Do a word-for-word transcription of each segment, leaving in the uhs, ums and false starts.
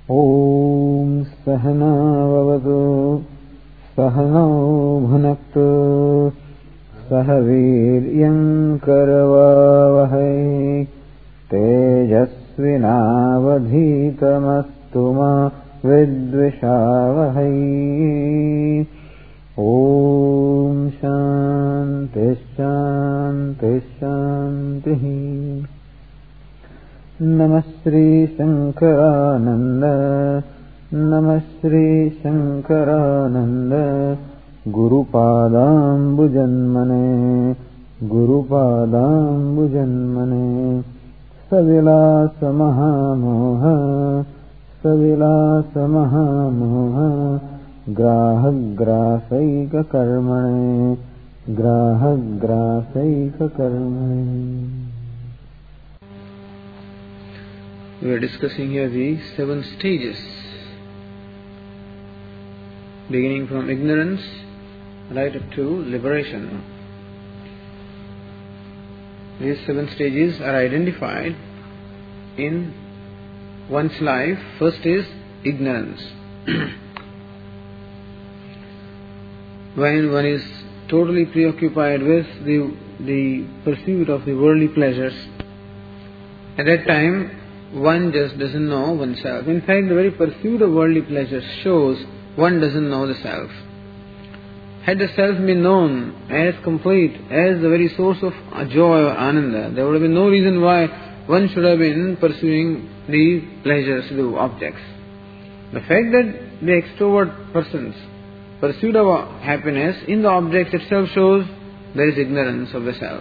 Om Sahana Vavatu Sahano Bhunaktu Sahaviryam Karavavahai Tejasvinavadhitamastu ma Vidvishavahai. Om Shanti Shanti Shanti. Namastri Shankarananda, Namastri Shankarananda, Guru Padam Bhujanmane, Guru Padam Bhujanmane, Savilasa Mahamoha, Savilasa Mahamoha, Graha Grasaika Karmane, Graha Grasaika Karmane. We are discussing here the seven stages, beginning from ignorance right up to liberation. These seven stages are identified in one's life. First is ignorance. When one is totally preoccupied with the, the pursuit of the worldly pleasures, at that time one just doesn't know oneself. In fact, the very pursuit of worldly pleasures shows one doesn't know the self. Had the self been known as complete, as the very source of joy or ananda, there would have been no reason why one should have been pursuing the pleasures, the objects. The fact that the extrovert person's pursuit of happiness in the objects itself shows there is ignorance of the self.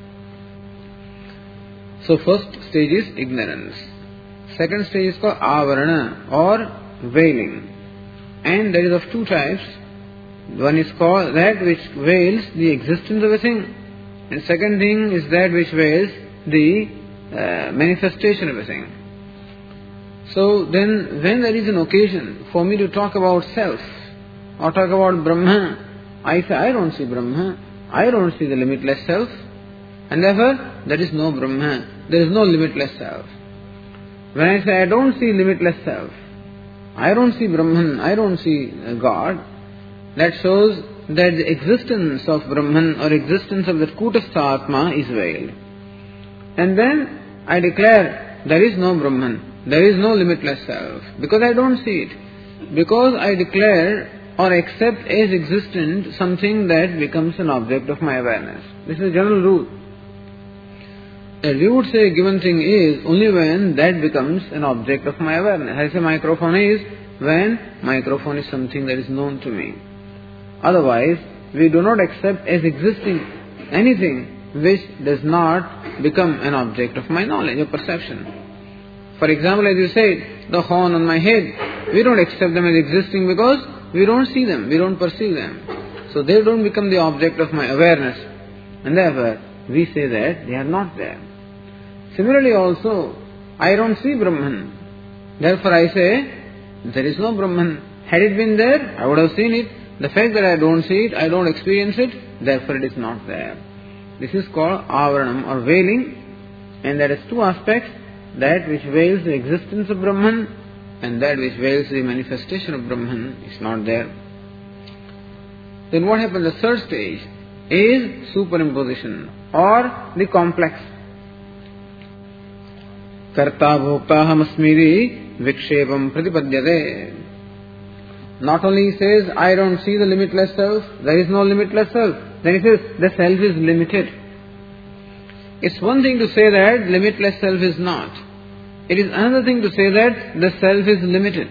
So first stage is ignorance. Second stage is called avarana or veiling. And that is of two types. One is called that which veils the existence of a thing. And second thing is that which veils the uh, manifestation of a thing. So then when there is an occasion for me to talk about self or talk about Brahma, I say I don't see Brahma, I don't see the limitless self, and therefore there is no Brahma, there is no limitless self. When I say I don't see limitless self, I don't see Brahman, I don't see God, that shows that the existence of Brahman or existence of the Kutastha Atma is veiled. And then I declare there is no Brahman, there is no limitless self, because I don't see it. Because I declare or accept as existent something that becomes an object of my awareness. This is a general rule. That we would say a given thing is only when that becomes an object of my awareness. I say microphone is when microphone is something that is known to me. Otherwise, we do not accept as existing anything which does not become an object of my knowledge or perception. For example, as you said, the horn on my head, we don't accept them as existing because we don't see them, we don't perceive them. So they don't become the object of my awareness. And therefore, we say that they are not there. Similarly also, I don't see Brahman. Therefore I say, there is no Brahman. Had it been there, I would have seen it. The fact that I don't see it, I don't experience it, therefore it is not there. This is called avaranam or veiling, and there is two aspects, that which veils the existence of Brahman and that which veils the manifestation of Brahman is not there. Then what happens? The third stage is superimposition or the complex. Karta bhokta hamasmiri vikshepam pratipadyate. Not only he says, I don't see the limitless self, there is no limitless self. Then he says, the self is limited. It's one thing to say that limitless self is not. It is another thing to say that the self is limited.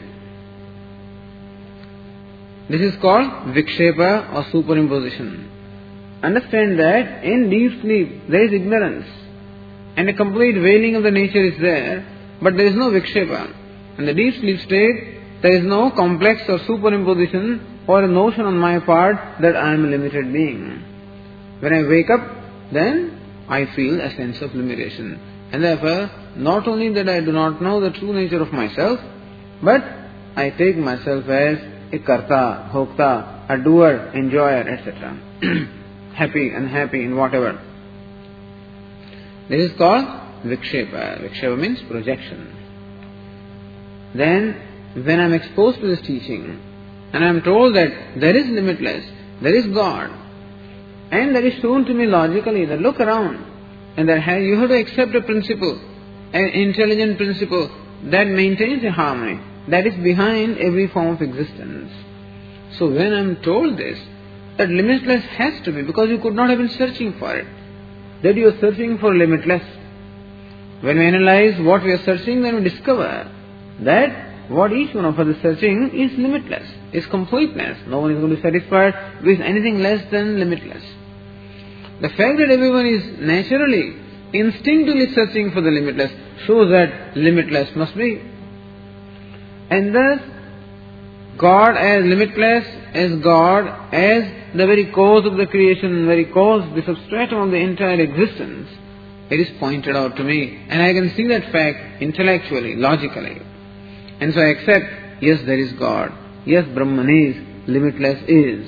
This is called vikshepa or superimposition. Understand that in deep sleep there is ignorance and a complete veiling of the nature is there, but there is no vikshepa. In the deep sleep state, there is no complex or superimposition or a notion on my part that I am a limited being. When I wake up, then I feel a sense of limitation. And therefore, not only that I do not know the true nature of myself, but I take myself as a karta, bhokta, a doer, enjoyer, et cetera. Happy, unhappy, in whatever. This is called vikshepa. Vikshepa means projection. Then when I am exposed to this teaching and I am told that there is limitless, there is God, and that is shown to me logically, that look around, and that you have to accept a principle, an intelligent principle that maintains a harmony, that is behind every form of existence. So when I am told this, that limitless has to be, because you could not have been searching for it, that you are searching for limitless. When we analyze what we are searching, then we discover that what each one of us is searching is limitless, is completeness. No one is going to be satisfied with anything less than limitless. The fact that everyone is naturally, instinctively searching for the limitless shows that limitless must be. And thus, God as limitless, as God, as the very cause of the creation, very cause, the substratum of the entire existence, it is pointed out to me, and I can see that fact intellectually, logically. And so I accept, yes, there is God. Yes, Brahman is, limitless is.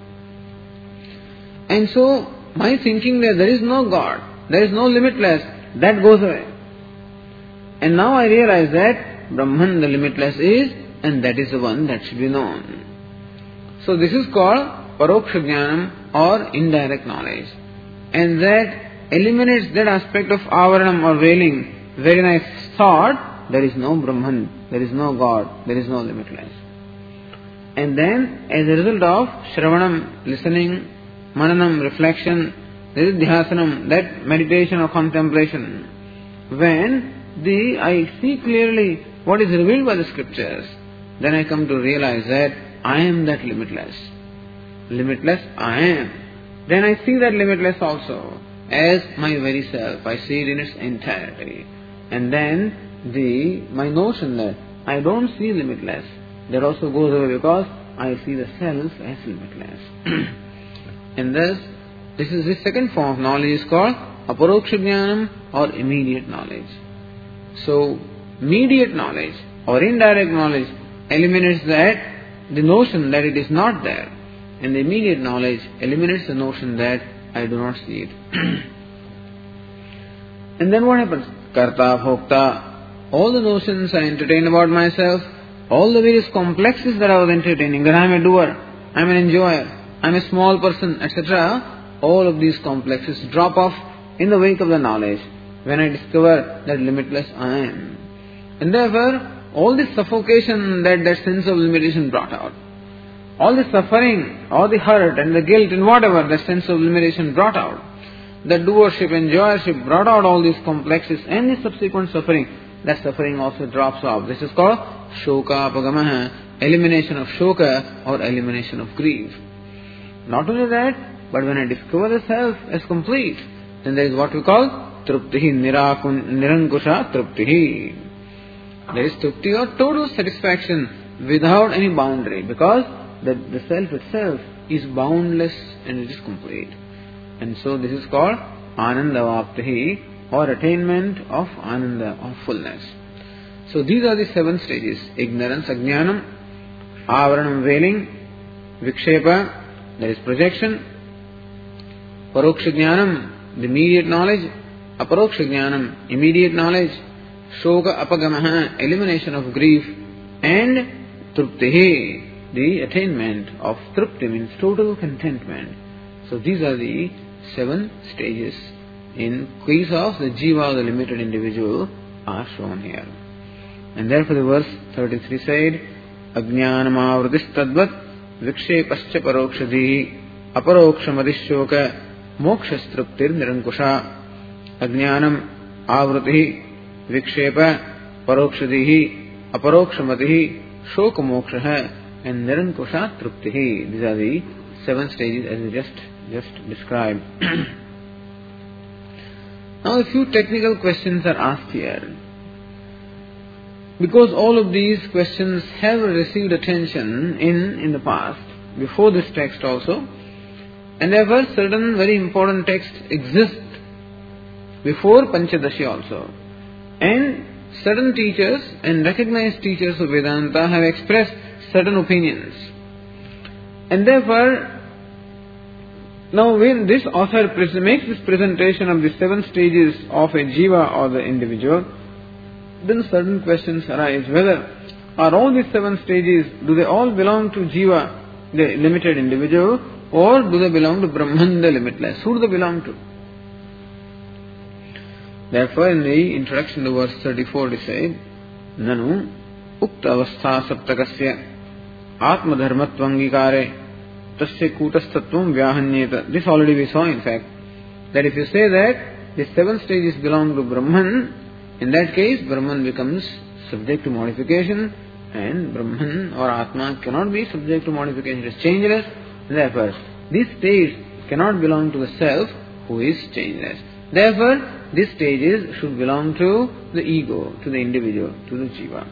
And so, my thinking that there is no God, there is no limitless, that goes away. And now I realize that Brahman, the limitless, is, and that is the one that should be known. So this is called Paroksha Jnanam, or indirect knowledge. And that eliminates that aspect of avaranam or veiling, wherein I thought there is no Brahman, there is no God, there is no limitless. And then, as a result of Shravanam, listening, Mananam, reflection, Nididhyasanam, that meditation or contemplation, when the I see clearly what is revealed by the scriptures, then I come to realize that I am that limitless. Limitless I am. Then I see that limitless also as my very self. I see it in its entirety. And then the my notion that I don't see limitless, that also goes away, because I see the self as limitless. And thus, this is the second form of knowledge, is called Aparoksha Jnanam, or immediate knowledge. So, immediate knowledge or indirect knowledge eliminates that, the notion that it is not there. And the immediate knowledge eliminates the notion that I do not see it. And then what happens? Karta, Bhokta, all the notions I entertain about myself, all the various complexes that I was entertaining, that I am a doer, I am an enjoyer, I am a small person, et cetera, all of these complexes drop off in the wake of the knowledge when I discover that limitless I am. And therefore, all this suffocation that that sense of limitation brought out, all the suffering, all the hurt and the guilt and whatever that sense of limitation brought out, the doership and enjoyership brought out all these complexes and the subsequent suffering, that suffering also drops off. This is called Shoka Apagamaha, elimination of Shoka or elimination of grief. Not only that, but when I discover the self as complete, then there is what we call Truptihi, Nirankusha Truptihi. There is Trupti, or total satisfaction without any boundary, because the, the self itself is boundless and it is complete. And so this is called Ananda Vaptihi, or attainment of Ananda, of fullness. So these are the seven stages: ignorance, Ajnanam, Avaranam, veiling, Vikshepa, that is projection, Paroksha Jnanam, the immediate knowledge, Aparoksha Jnanam, immediate knowledge, Shoka Apagamaha, elimination of grief, and Truptihi, the attainment of Trupti, means total contentment. So these are the seven stages in case of the Jiva, the limited individual, are shown here. And therefore the verse thirty-three said, Ajnanam avrutis tadvat vikshepascha parokshadhi aparokshamadishoka mokshastruptir nirankusha. Ajnanam avruti vikshepa parokshadhi aparokshamatihi shoka moksha and nirankusha truptihi. These are the seven stages as we just just described. Now a few technical questions are asked here. Because all of these questions have received attention in, in the past, before this text also, and therefore certain very important texts exist before Panchadashi also. And certain teachers and recognized teachers of Vedanta have expressed certain opinions. And therefore, now when this author makes this presentation of the seven stages of a jiva or the individual, then certain questions arise whether are all these seven stages, do they all belong to Jiva, the limited individual, or do they belong to Brahman, the limitless? Who do they belong to? Therefore, in the introduction to verse thirty-four, it said, Nanu ukta avastha saptakasya atma dharmatvangikare tasya kutastatvam vyahanyeta. This already we saw, in fact, that if you say that the seven stages belong to Brahman, in that case, Brahman becomes subject to modification, and Brahman or Atma cannot be subject to modification. It is changeless. Therefore, these stages cannot belong to the self who is changeless. Therefore, these stages should belong to the ego, to the individual, to the jiva.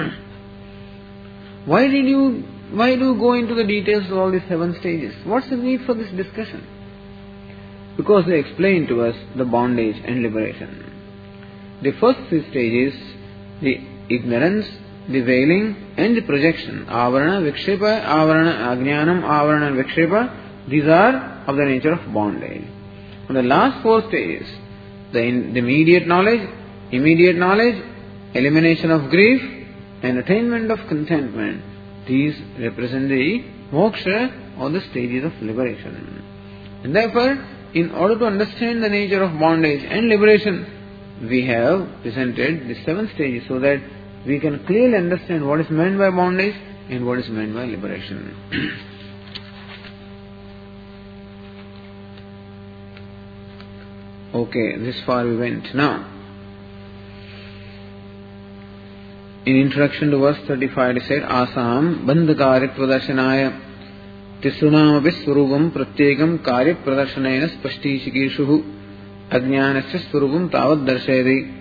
Why did you, why do you go into the details of all these seven stages? What's the need for this discussion? Because they explain to us the bondage and liberation. The first three stages, the ignorance, the veiling, and the projection, avarana, vikshepa, avarana, ajnanam, avarana, and vikshepa, these are of the nature of bondage. And the last four stages, the, in, the immediate knowledge, immediate knowledge, elimination of grief, and attainment of contentment, these represent the moksha or the stages of liberation. And therefore, in order to understand the nature of bondage and liberation, we have presented the seven stages so that we can clearly understand what is meant by bondage and what is meant by liberation. Okay, this far we went. Now, in introduction to verse thirty-five, it said, Asam bandhakaritva darshanaya tisrunamapi swarupam pratyekam karya pradarshanaina spashti shikishuhu ajnanasya swarupam tavad darshayati.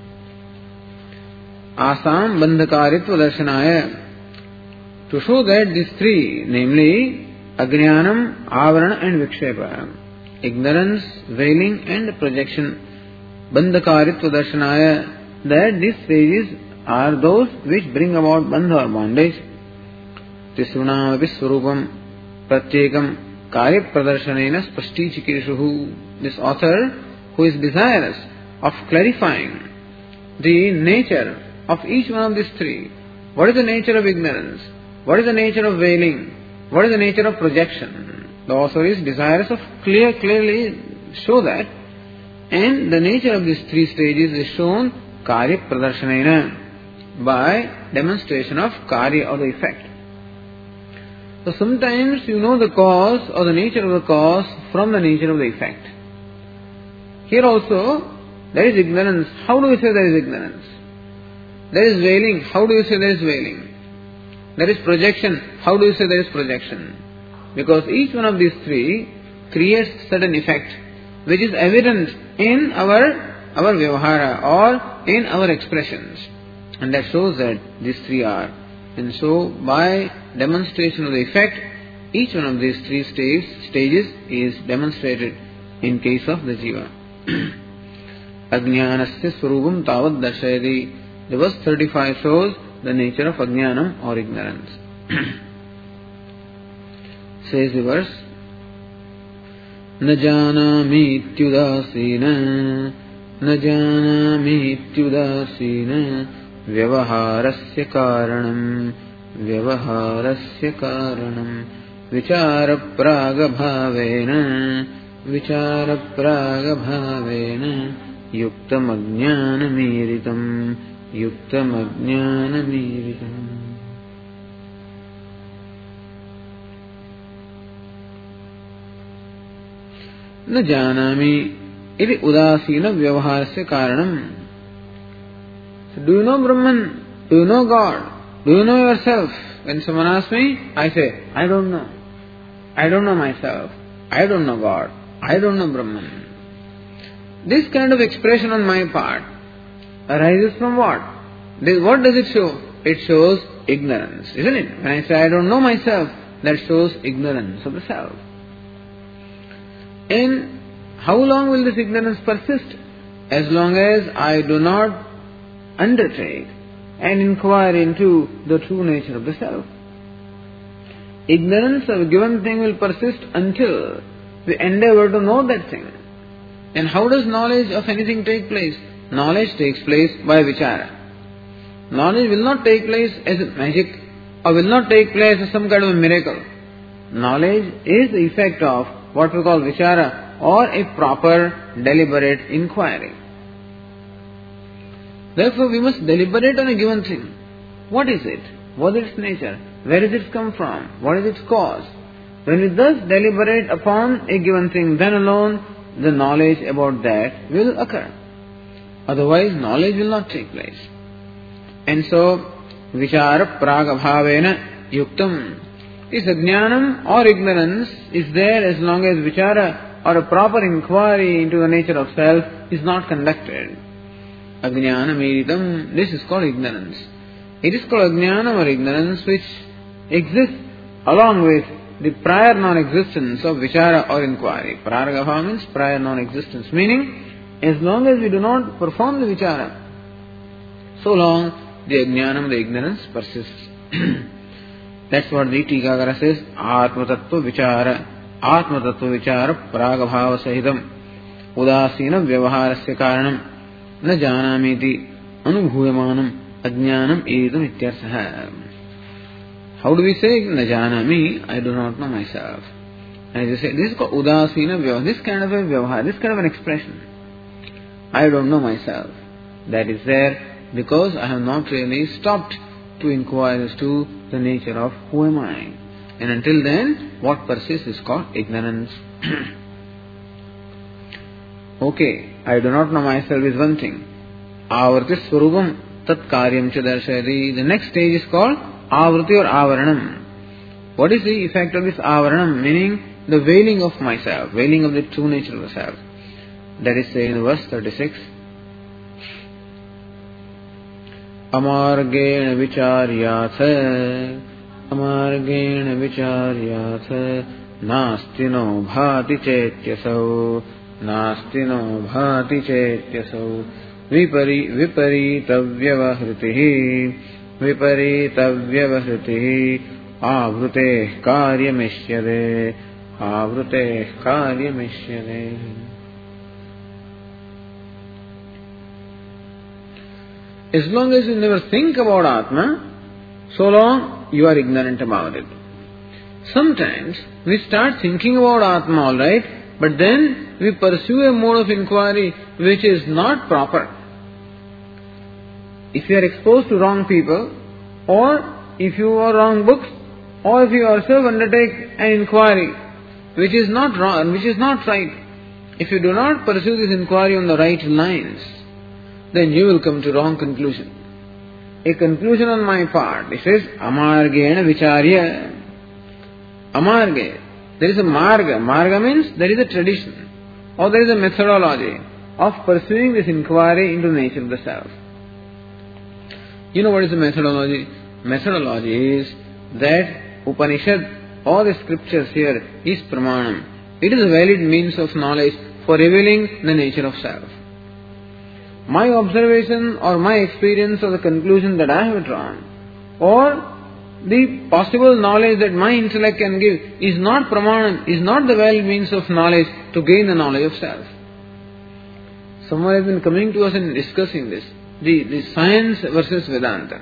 Asam bandhakaritva darshanaya, to show that these three, namely ajnanam, avarana and vikshepa, ignorance, veiling and projection, bandhakaritva darshanaya, that these stages are those which bring about bandha or bondage. Tisrunamapi swarupam pratyekam karya pradarshanaina spashti chikishuhu. This author, who is desirous of clarifying the nature of each one of these three. What is the nature of ignorance? What is the nature of veiling? What is the nature of projection? The author is desirous of clear, clearly show that, and the nature of these three stages is shown karya pradarshanaina, by demonstration of karya or the effect. So sometimes you know the cause or the nature of the cause from the nature of the effect. Here also there is ignorance. How do you say there is ignorance? There is veiling. How do you say there is veiling? There is projection. How do you say there is projection? Because each one of these three creates certain effect which is evident in our our vyavahara or in our expressions. And that shows that these three are. And so, by demonstration of the effect, each one of these three stages, stages is demonstrated in case of the jiva. Ajnanasya swarupam tavad darshayati. The verse thirty-five shows the nature of ajnanam or ignorance. Says the verse, Na janami ityudasina, na janami ityudasina, Vyavaharasya karanam, Vyavaharasya karanam, Vichara praga bhavena, Vichara praga bhavena, Yuktam ajnana miritam, Yuktam ajnana miritam. Na janami iti udasina vyavaharasya karanam. So do you know Brahman? Do you know God? Do you know yourself? When someone asks me, I say, I don't know. I don't know myself. I don't know God. I don't know Brahman. This kind of expression on my part arises from what? What does it show? It shows ignorance, isn't it? When I say I don't know myself, that shows ignorance of the self. And how long will this ignorance persist? As long as I do not undertake and inquire into the true nature of the self. Ignorance of a given thing will persist until we endeavor to know that thing. And how does knowledge of anything take place? Knowledge takes place by vichara. Knowledge will not take place as magic or will not take place as some kind of a miracle. Knowledge is the effect of what we call vichara or a proper deliberate inquiry. Therefore we must deliberate on a given thing. What is it? What is its nature? Where does it come from? What is its cause? When we thus deliberate upon a given thing, then alone the knowledge about that will occur. Otherwise knowledge will not take place. And so, vichara pragabhavena yuktam. This ajnanam or ignorance is there as long as vichara or a proper inquiry into the nature of self is not conducted. Ajnanam iritam, this is called ignorance. It is called ajnanam or ignorance which exists along with the prior non-existence of vichara or inquiry. Praragabhava means prior non-existence, meaning as long as we do not perform the vichara, so long the ajnanam, the ignorance persists. That's what the Tikakara says, Atma Tattva Vichara, Atma Tattva Vichara Pragabhava Sahitam, Udasina Vyavaharasya Karanam, Na Janamiti, Anubhuyamanam, Ajnanam Edam Ityarsaha. How do we say Na Janami? I do not know myself. And as I say, this is called Udasina Vyavahara, this kind of a Vyavahara, this kind of an expression. I don't know myself. That is there because I have not really stopped to inquire as to the nature of who am I. And until then, what persists is called ignorance. Okay, I do not know myself is one thing. Avrati swarupam tat karyam cha darshayati. The next stage is called avrati or avaranam. What is the effect of this avaranam? Meaning the veiling of myself, veiling of the true nature of the self. That is said in verse thirty-six. Amargena vicharyatha, amargena vicharyatha, nastino bhati chetyasau, nastino bhati chetyasau, vipari viparitavyavahritihi, viparitavyavahritihi, avrute karyamishyade, avrute karyamishyade. As long as you never think about Atma, so long you are ignorant about it. Sometimes we start thinking about Atma, alright, but then we pursue a mode of inquiry which is not proper. If you are exposed to wrong people, or if you are wrong books, or if you yourself undertake an inquiry which is not wrong, which is not right, if you do not pursue this inquiry on the right lines, then you will come to wrong conclusion. A conclusion on my part, it says, amargena vicharya. Amarge. There is a marga. Marga means there is a tradition, or there is a methodology of pursuing this inquiry into the nature of the self. You know what is the methodology? Methodology is that Upanishad or the scriptures here is pramanam. It is a valid means of knowledge for revealing the nature of self. My observation or my experience or the conclusion that I have drawn, or the possible knowledge that my intellect can give is not pramanam, is not the valid means of knowledge to gain the knowledge of self. Someone has been coming to us and discussing this, the, the science versus Vedanta.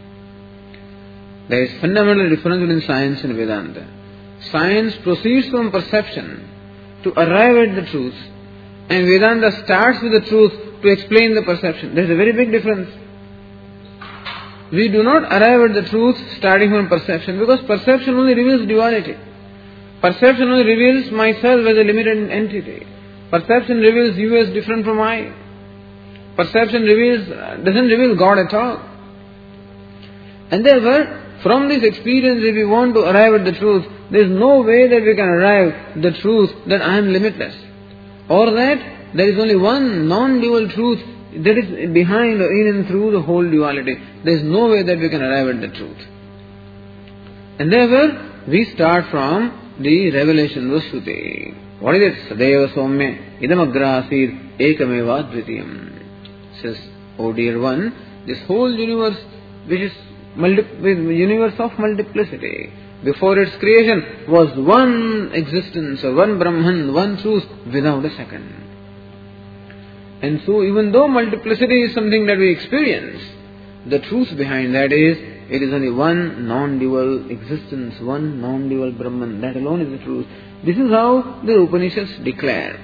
There is fundamental difference between science and Vedanta. Science proceeds from perception to arrive at the truth, and Vedanta starts with the truth to explain the perception. There is a very big difference. We do not arrive at the truth starting from perception, because perception only reveals duality. Perception only reveals myself as a limited entity. Perception reveals you as different from I. Perception reveals, doesn't reveal God at all. And therefore, from this experience, if we want to arrive at the truth, there is no way that we can arrive at the truth that I am limitless, or that there is only one non-dual truth that is behind or in and through the whole duality. There is no way that we can arrive at the truth. And therefore, we start from the revelation of Shruti. What is it? Sadeva Somya idam agrasid ekameva dvitiyam. Says, oh dear one, this whole universe, which is multi- universe of multiplicity, before its creation was one existence, or one Brahman, one truth, without a second. And so even though multiplicity is something that we experience, The truth behind that is, it is only one non-dual existence, one non-dual Brahman. That alone is the truth. This is how the Upanishads declare.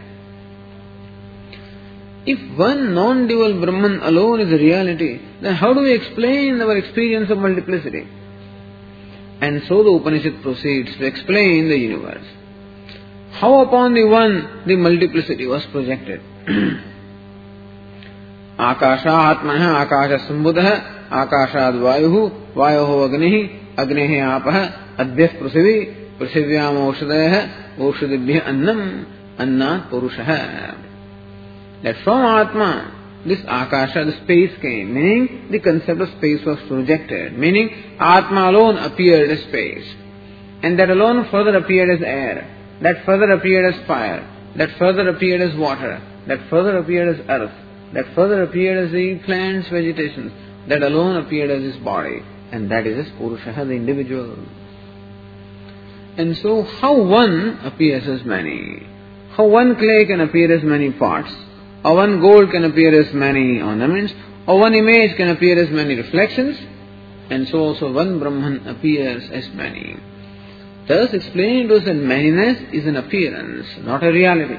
If one non-dual Brahman alone is the reality, then how do we explain our experience of multiplicity? And so the Upanishad proceeds to explain the universe. How upon the one the multiplicity was projected? Akasha atmanah akasha sambudha akashad vayuhu vayoho agnihi agnehi apah adhyas prasivi prasivyam oshadayah oshadibhyah annam annat purushah. That from Atma, this Akasha, the space came, meaning the concept of space was projected, meaning Atma alone appeared as space, and that alone further appeared as air, that further appeared as fire, that further appeared as water, that further appeared as earth, that further appeared as the plants, vegetations, that alone appeared as his body, and that is as Purusha, the individual. And so, how one appears as many? How one clay can appear as many parts? Or one gold can appear as many ornaments, or one image can appear as many reflections, and so also one Brahman appears as many. Thus explaining to us that manyness is an appearance, not a reality.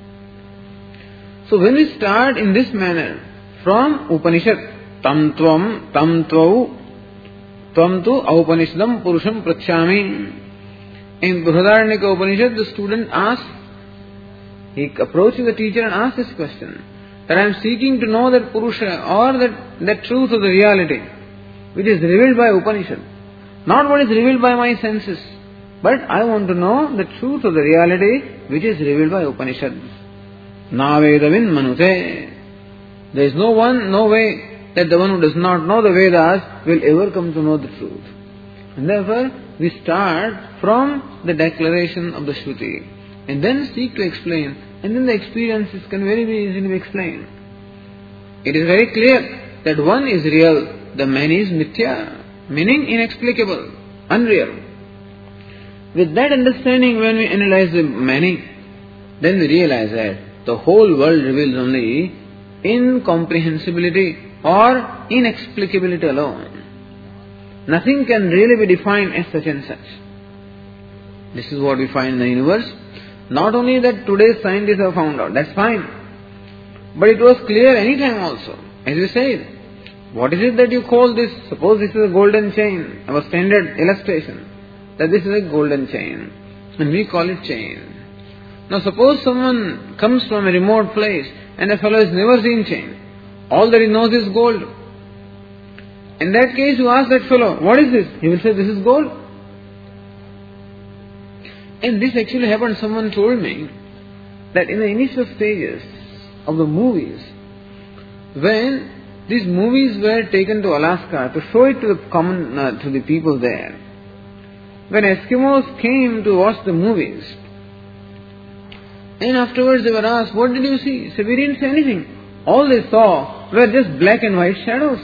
So when we start in this manner, from Upanishad, tam tvam, tam tvau, tvam tu aupanishadam purusham prachyami. In Brihadaranyaka Upanishad, the student asks, he approaches the teacher and asks this question, that I am seeking to know that Purusha or that, that truth of the reality which is revealed by Upanishad, not what is revealed by my senses, but I want to know the truth of the reality which is revealed by Upanishad. Na Vedavin Manute. There is no one, no way that the one who does not know the Vedas will ever come to know the truth. And therefore, we start from the declaration of the Shruti, and then seek to explain, and then the experiences can very easily be explained. It is very clear that one is real, the many is mithya, meaning inexplicable, unreal. With that understanding, when we analyze the many, then we realize that the whole world reveals only incomprehensibility or inexplicability alone. Nothing can really be defined as such and such. This is what we find in the universe. Not only that today's scientists have found out, that's fine. But it was clear any time also. As we said, what is it that you call this? Suppose this is a golden chain, our standard illustration, that this is a golden chain, and we call it chain. Now suppose someone comes from a remote place, and a fellow has never seen chain. All that he knows is gold. In that case, you ask that fellow, what is this? He will say, this is gold. And this actually happened, someone told me, that in the initial stages of the movies, when these movies were taken to Alaska to show it to the common, uh, to the people there, when Eskimos came to watch the movies, and afterwards they were asked, what did you see? They said, we didn't see anything. All they saw were just black and white shadows.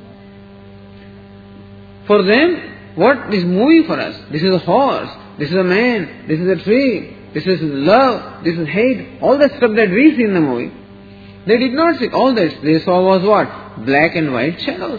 For them, what is movie for us? This is a horse, this is a man, this is a tree, this is love, this is hate, all the stuff that we see in the movie. They did not see. All that they saw was what? Black and white shadows.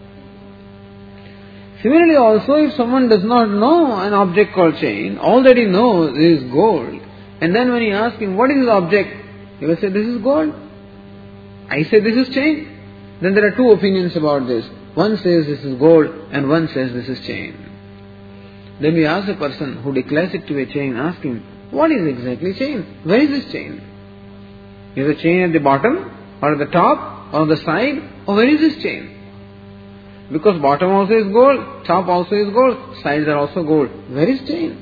Similarly also, if someone does not know an object called chain, all that he knows is gold. And then when you ask him, what is the object? He will say, this is gold. I say, this is chain. Then there are two opinions about this. One says this is gold and one says this is chain. Then we ask the person who declares it to be a chain, ask him, what is exactly chain? Where is this chain? Is the chain at the bottom or at the top or the side, or where is this chain? Because bottom also is gold, top also is gold, sides are also gold. Where is chain?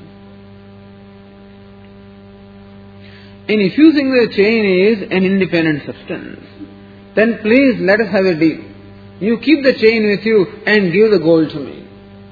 And if you think the chain is an independent substance, then please let us have a deal. You keep the chain with you and give the gold to me.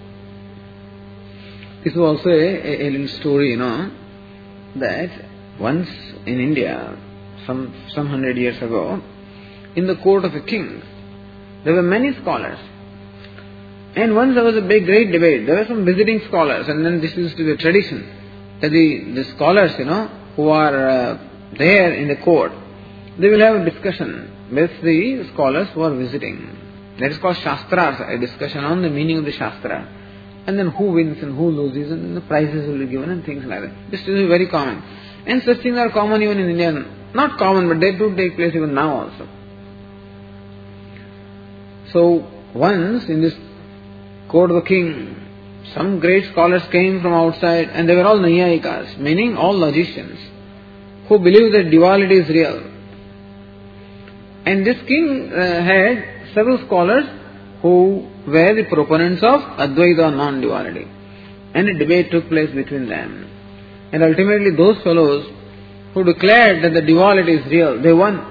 This was also a, a little story, you know, that once in India, some some hundred years ago, in the court of a king, there were many scholars. And once there was a big, great debate. There were some visiting scholars, and then this used to be a tradition, that the, the scholars, you know, who are uh, there in the court, they will have a discussion with the scholars who are visiting. That is called Shastras, a discussion on the meaning of the Shastra. And then who wins and who loses, and the prizes will be given and things like that. This is very common. And such things are common even in India. Not common, but they do take place even now also. So, once in this court of the king, some great scholars came from outside, and they were all Naiyayikas, meaning all logicians, who believed that duality is real. And this king uh, had several scholars who were the proponents of Advaita or non-duality. And a debate took place between them. And ultimately those fellows who declared that the duality is real, they won.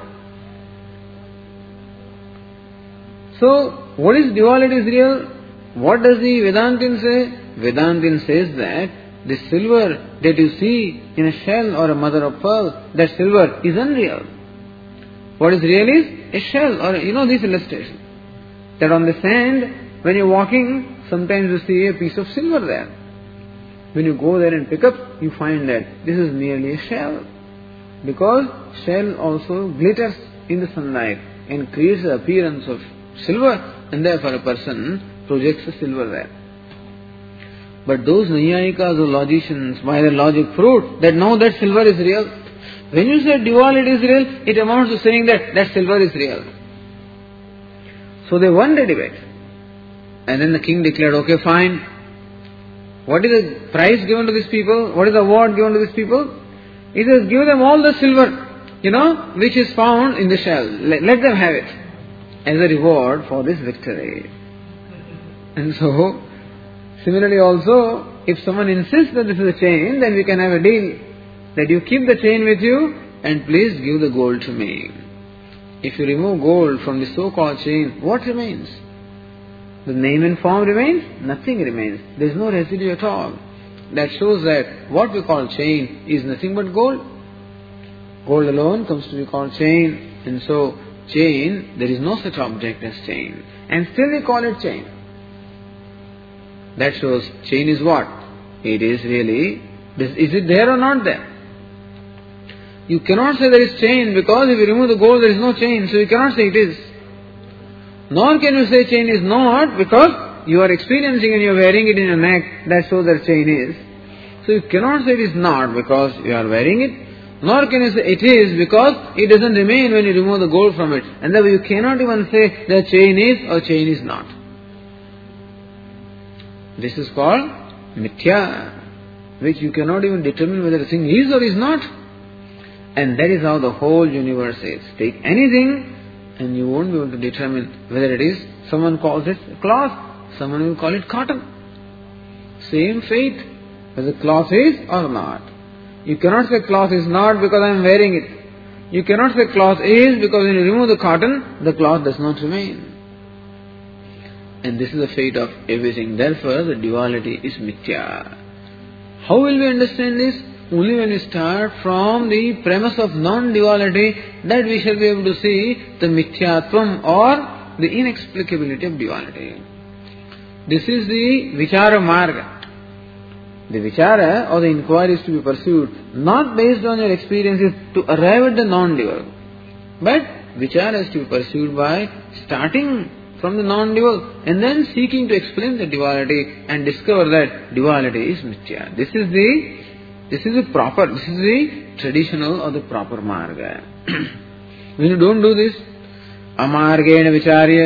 So, what is duality is real? What does the Vedantin say? Vedantin says that the silver that you see in a shell or a mother of pearl, that silver is unreal. What is real is a shell, or you know this illustration. That on the sand, when you're walking, sometimes you see a piece of silver there. When you go there and pick up, you find that this is merely a shell. Because shell also glitters in the sunlight and creates the appearance of silver, and therefore a person projects the silver there. But those Naiyayikas or logicians, by their logic proved that no, that silver is real. When you say duality is real, it amounts to saying that that silver is real. So they won the debate. And then the king declared, okay, fine. What is the prize given to these people? What is the award given to these people? He says, give them all the silver, you know, which is found in the shell. Let, let them have it as a reward for this victory. And so, similarly also, if someone insists that this is a chain, then we can have a deal. That you keep the chain with you and please give the gold to me. If you remove gold from the so-called chain, what remains? The name and form remains? Nothing remains. There is no residue at all. That shows that what we call chain is nothing but gold. Gold alone comes to be called chain. And so, chain, there is no such object as chain. And still we call it chain. That shows chain is what? It is really, is it there or not there? You cannot say there is chain because if you remove the gold there is no chain, so you cannot say it is. Nor can you say chain is not because you are experiencing and you are wearing it in your neck, that shows that chain is. So you cannot say it is not because you are wearing it, nor can you say it is because it doesn't remain when you remove the gold from it. And therefore you cannot even say that chain is or chain is not. This is called mithya, which you cannot even determine whether a thing is or is not. And that is how the whole universe is. Take anything and you won't be able to determine whether it is, someone calls it cloth, someone will call it cotton. Same fate, whether cloth is or not. You cannot say cloth is not because I am wearing it. You cannot say cloth is because when you remove the cotton, the cloth does not remain. And this is the fate of everything. Therefore, the duality is mithya. How will we understand this? Only when we start from the premise of non-duality, that we shall be able to see the mithyatvam or the inexplicability of duality. This is the vichara marga. The vichara or the inquiry is to be pursued not based on your experiences to arrive at the non-dual, but vichara is to be pursued by starting from the non-dual and then seeking to explain the duality and discover that duality is mithya. This is the This is the proper, this is the traditional or the proper marga. When you don't do this, amargena vicharya,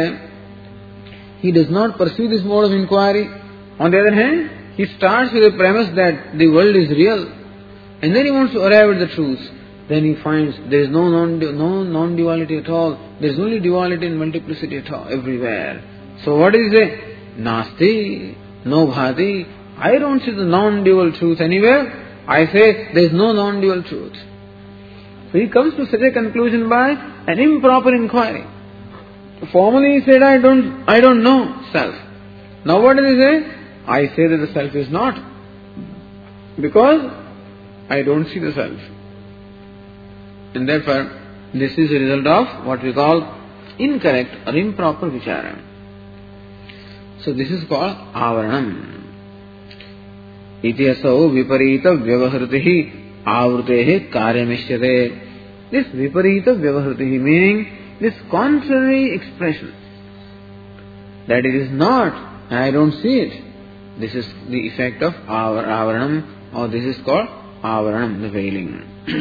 he does not pursue this mode of inquiry. On the other hand, he starts with the premise that the world is real, and then he wants to arrive at the truth. Then he finds there is no non no non-duality at all. There is only duality and multiplicity at all, everywhere. So what is it? Nasti, no bhati. I don't see the non-dual truth anywhere. I say there is no non-dual truth. So he comes to such a conclusion by an improper inquiry. Formerly he said, I don't, I don't know self. Now what does he say? I say that the self is not. Because I don't see the self. And therefore, this is the result of what we call incorrect or improper vichara. So this is called avaranam. Ityasau viparita vyavahritihi avrutehe karyamishyate. This viparita vyavahritihi meaning this contrary expression. that it is not, I don't see it. This is the effect of avaranam, or this is called avaranam, the veiling.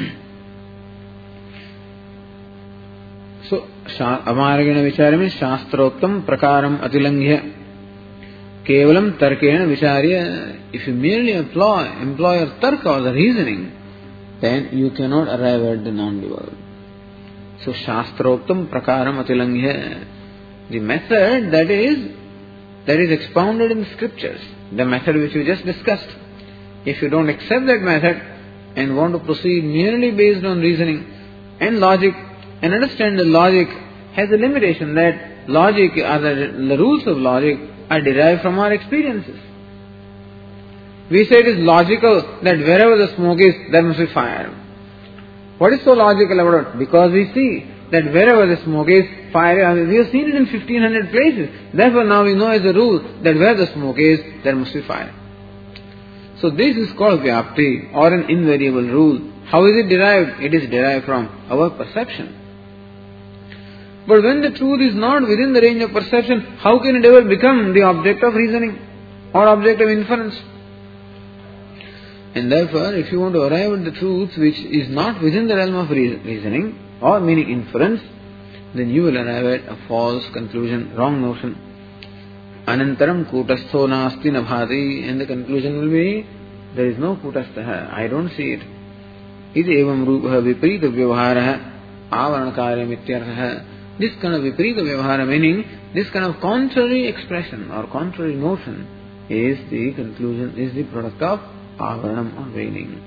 So, amaragena vichare means shastroktam prakaram atilangya. Kevalam tarkena vicharya. If you merely employ, employ your tarka or the reasoning, then you cannot arrive at the non-dual. So, shastroktam prakaram atilangya. The method that is, that is expounded in the scriptures, the method which we just discussed. If you don't accept that method and want to proceed merely based on reasoning and logic, and understand the logic has a limitation, that logic, or the, the rules of logic are derived from our experiences. We say it is logical that wherever the smoke is, there must be fire. What is so logical about it? Because we see that wherever the smoke is, fire, we have seen it in fifteen hundred places. Therefore now we know as a rule that where the smoke is, there must be fire. So this is called vyapti, or an invariable rule. How is it derived? It is derived from our perception. But when the truth is not within the range of perception, how can it ever become the object of reasoning or object of inference? And therefore, if you want to arrive at the truth which is not within the realm of reasoning, or meaning inference, then you will arrive at a false conclusion, wrong notion. Anantaram kutastho nasti nabhati, and the conclusion will be, there is no kutastha, I don't see it. Iti evam rupaha viparita vyavaharaha avaranakarya mityarthaha. This kind of viparita vyavahara, meaning this kind of contrary expression or contrary notion, is the conclusion, is the product of avaranam or veiling.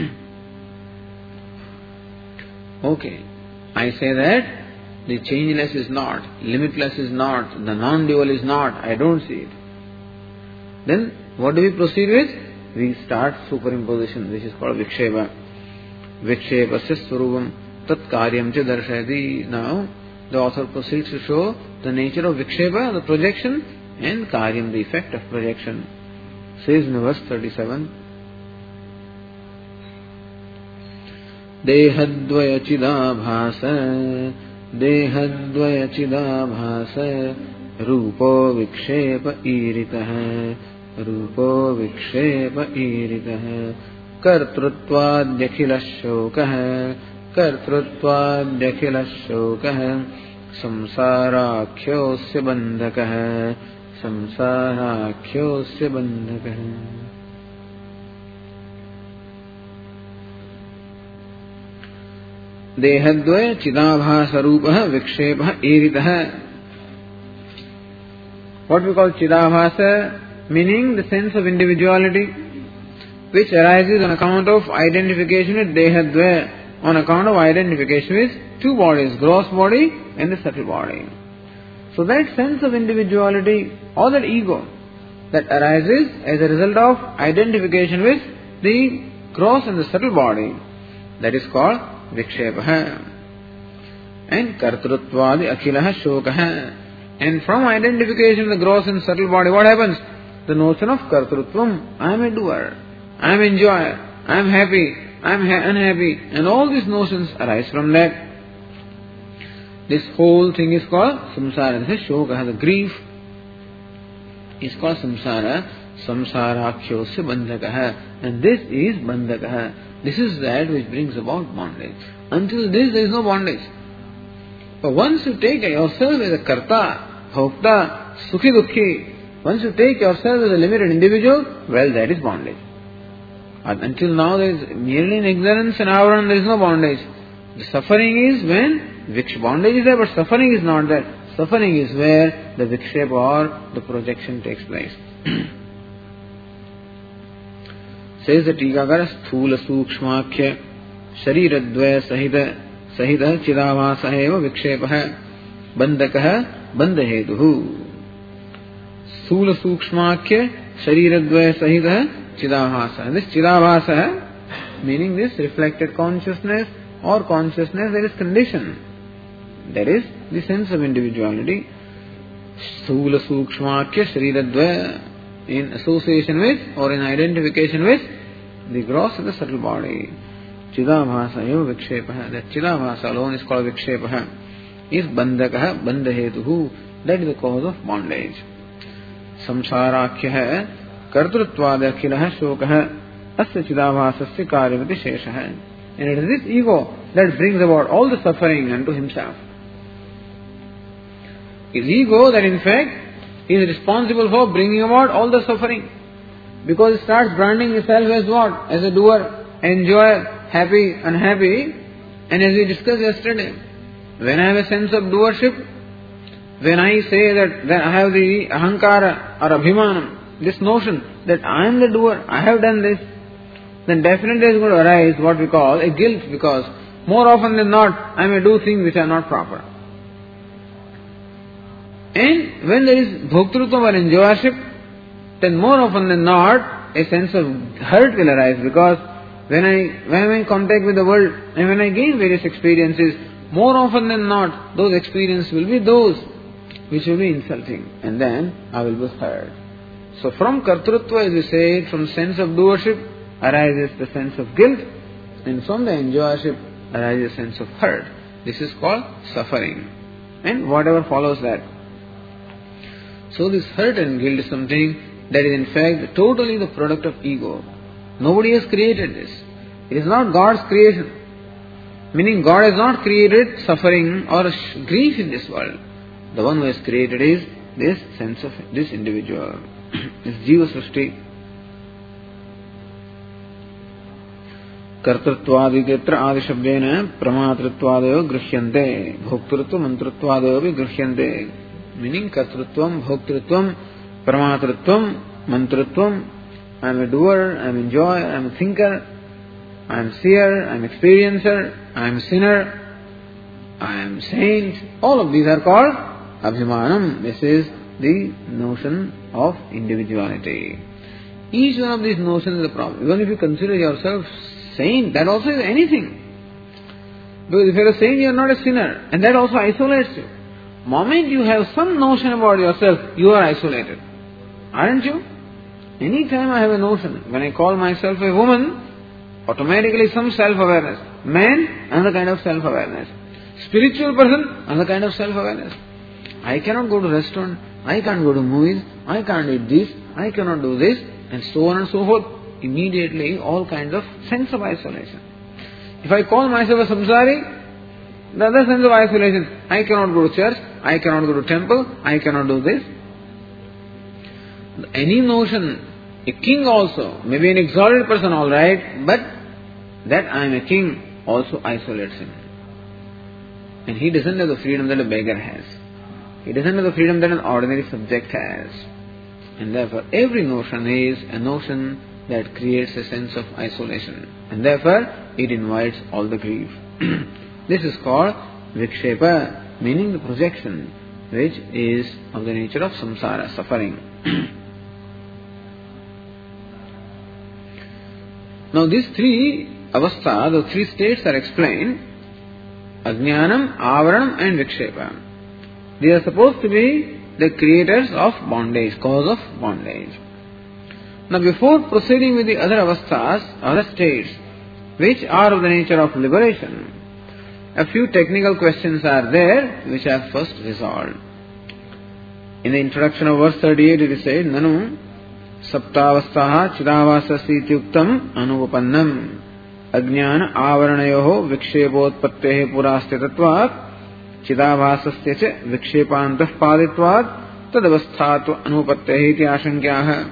Okay, I say that the changeless is not, limitless is not, the non-dual is not, I don't see it. Then what do we proceed with? We start superimposition, which is called vikshepa. Vikshepasya swarupam tat karyam cha darshayati. Now the author proceeds to show the nature of vikshepa, the projection, and karyam, the effect of projection. Says in verse thirty-seven, Dehadvaya chidabhasa Dehadvaya chidabhasa Rupo vikshepa iritaha Rupo vikshepa iritaha Kartrutvadyakhilah shokah Kartrutvadyakhilah shokah Samsarakhyosya bandhakah Samsarakhyosya bandhakah. Dehadvaya chidabhasa vikshepah eritah. What we call chidabhasa, meaning the sense of individuality, which arises on account of identification with dehadvaya, on account of identification with two bodies, gross body and the subtle body. So that sense of individuality, or that ego, that arises as a result of identification with the gross and the subtle body, that is called vikshepaha. And kartrutvadi akhilaha shokaha. And from identification with the gross and subtle body, what happens? The notion of kartrutvam, I am a doer, I am enjoyer, I am happy, I am ha- unhappy, and all these notions arise from that. This whole thing is called samsara. This is shokaha, the grief is called samsara. Samsarakhyosya bandhakaha. And this is bandhakaha. This is that which brings about bondage. Until this, there is no bondage. But once you take yourself as a karta, bhokta, sukhi dukhi, once you take yourself as a limited individual, well, that is bondage. And until now, there is merely in ignorance and avaran, there is no bondage. The suffering is when Viksh bondage is there, but suffering is not there. Suffering is where the vikshepa or the projection takes place. Says the Tikakara, Sthula Sukshmakhya Shariradvaya Sahita Sahita Chidavasa Eva Vikshepaha Bandakaha Bandahetuhu. Sthula Sukshmakhya Shariradvaya Sahita Chidavasa. This Chidavasa, meaning this reflected consciousness or consciousness that is conditioned. That is the sense of individuality. Sthula Sukshmakhya Shariradvaya, in association with or in identification with the gross and the subtle body. Chidabhasa eva vikshepaha. That Chidabhasa alone is called vikshepaha. Is bandhakaha bandahetuhu. That is the cause of bondage. samsarakhya kartrutvad akhilah shokah asya chidabhasasya karyavati sheshah. And it is this ego that brings about all the suffering unto himself. It is ego that in fact is responsible for bringing about all the suffering. Because it starts branding itself as what? As a doer, enjoyer, happy, unhappy. And as we discussed yesterday, when I have a sense of doership, when I say that, that I have the ahankara or abhimanam, this notion that I am the doer, I have done this, then definitely is going to arise what we call a guilt, because more often than not, I may do things which are not proper. And when there is bhoktrutvam or enjoyership, then more often than not, a sense of hurt will arise, because when I, when I am in contact with the world and when I gain various experiences, more often than not, those experiences will be those which will be insulting, and then I will be hurt. So from kartrutva, as we say, from sense of doership arises the sense of guilt, and from the enjoyership arises a sense of hurt. This is called suffering, and whatever follows that. So this hurt and guilt is something that is in fact totally the product of ego. Nobody has created this. It is not God's creation. Meaning God has not created suffering or grief in this world. The one who has created is this sense of this individual, this Jiva Srishti. कर्तृत्वादित्र आदि शब्देन प्रमातृत्वादयो गृह्यन्ते भोक्तृत्व मंत्रत्वादयो भी गृह्यन्ते. Meaning कर्तृत्वम भोक्तृत्वम प्रमातृत्वम मंत्रत्वम. I am a doer, I am enjoyer, I am a thinker, I am seer, I am experiencer, I am sinner, I am saint. All of these are called abhimanam. This is the notion of individuality. Each one of these notions is a problem. Even if you consider yourself saint, that also is anything. Because if you are a saint, you are not a sinner, and that also isolates you. Moment you have some notion about yourself, you are isolated. Aren't you? Any time I have a notion, when I call myself a woman, automatically some self-awareness. Man, another kind of self-awareness. Spiritual person, another kind of self-awareness. I cannot go to restaurant, I can't go to movies, I can't eat this, I cannot do this, and so on and so forth. Immediately, all kinds of sense of isolation. If I call myself a samsari, the other sense of isolation. I cannot go to church, I cannot go to temple, I cannot do this. Any notion, a king also, maybe an exalted person, all right, but that I am a king also isolates him. And he doesn't have the freedom that a beggar has. He doesn't have the freedom that an ordinary subject has. And therefore, every notion is a notion that creates a sense of isolation. And therefore, it invites all the grief. This is called vikshepa, meaning the projection, which is of the nature of samsara, suffering. Now these three avastha, the three states are explained: ajnanam, avaranam and vikshepa. They are supposed to be the creators of bondage, cause of bondage. Now before proceeding with the other avasthas, other states, which are of the nature of liberation, a few technical questions are there which are first resolved. In the introduction of verse thirty-eight it is said, Nanu saptavastaha chidavasasi ityuktam anupannam ajnana avaranayoho vikshepotpattehe purasthitatvat chidavasasya cha vikshepantah paditvat tadavasthatva anupattehe iti ashankyaha.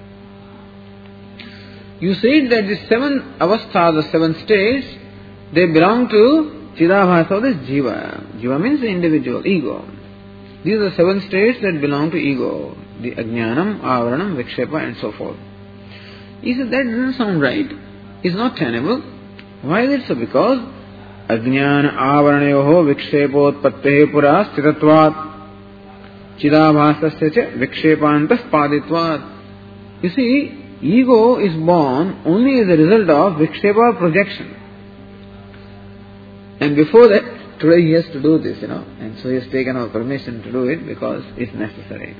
You said that the seven avasthas, the seven states, they belong to chidavasa of this jiva. Jiva means the individual, ego. These are the seven states that belong to ego. The ajnanam, avaranam, vikshepa and so forth. He said that doesn't sound right. It's not tenable. Why is it so? Because ajnana avaranayoho vikshepotpattehe pura sthitatvat chidavasasya cha vikshepantah paditvat. You see, ego is born only as a result of vikshepa projection. And before that, today he has to do this, you know, and so he has taken our permission to do it because it's necessary.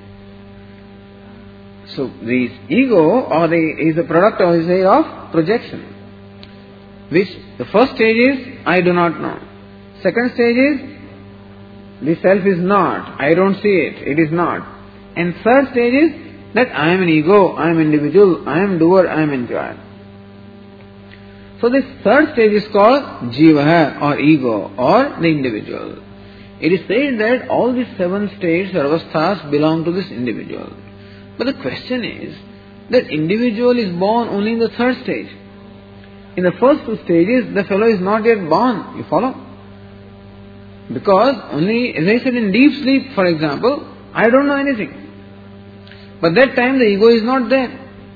So this ego or the, is a product of, say, of projection, which the first stage is, I do not know. Second stage is, the self is not, I don't see it, it is not. And third stage is, that I am an ego, I am individual, I am doer, I am enjoyer. So this third stage is called jiva or ego or the individual. It is said that all these seven states or avasthas belong to this individual. But the question is that individual is born only in the third stage. In the first two stages, the fellow is not yet born. You follow? Because only, as I said, in deep sleep, for example, I don't know anything. But that time the ego is not there.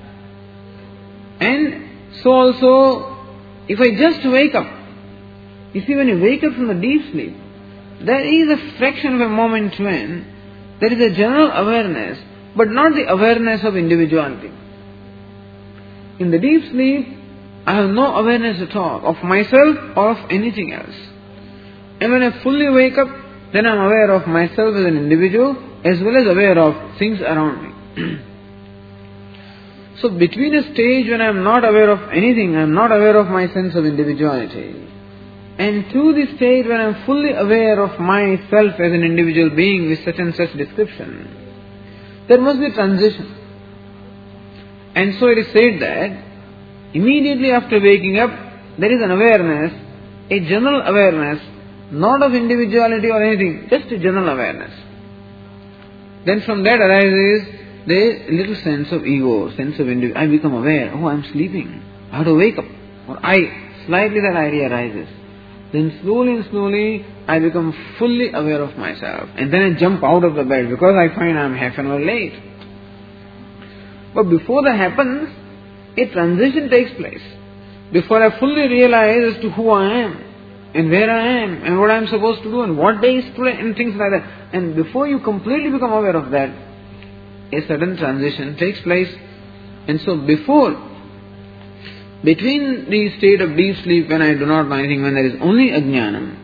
And so also, if I just wake up, you see, when you wake up from the deep sleep, there is a fraction of a moment when there is a general awareness, but not the awareness of individuality. In the deep sleep, I have no awareness at all of myself or of anything else. And when I fully wake up, then I am aware of myself as an individual as well as aware of things around me. So between a stage when I am not aware of anything, I am not aware of my sense of individuality, and to the stage when I am fully aware of myself as an individual being with such and such description, there must be a transition. And so it is said that immediately after waking up, there is an awareness, a general awareness, not of individuality or anything, just a general awareness. Then from that arises the little sense of ego, sense of individual. I become aware, oh, I am sleeping, I have to wake up. Or I, slightly that idea arises. Then slowly and slowly, I become fully aware of myself. And then I jump out of the bed because I find I am half an hour late. But before that happens, a transition takes place. Before I fully realize as to who I am, and where I am, and what I am supposed to do, and what day is today, and things like that. And before you completely become aware of that, a sudden transition takes place. And so before, between the state of deep sleep when I do not know anything, when there is only ajnanam,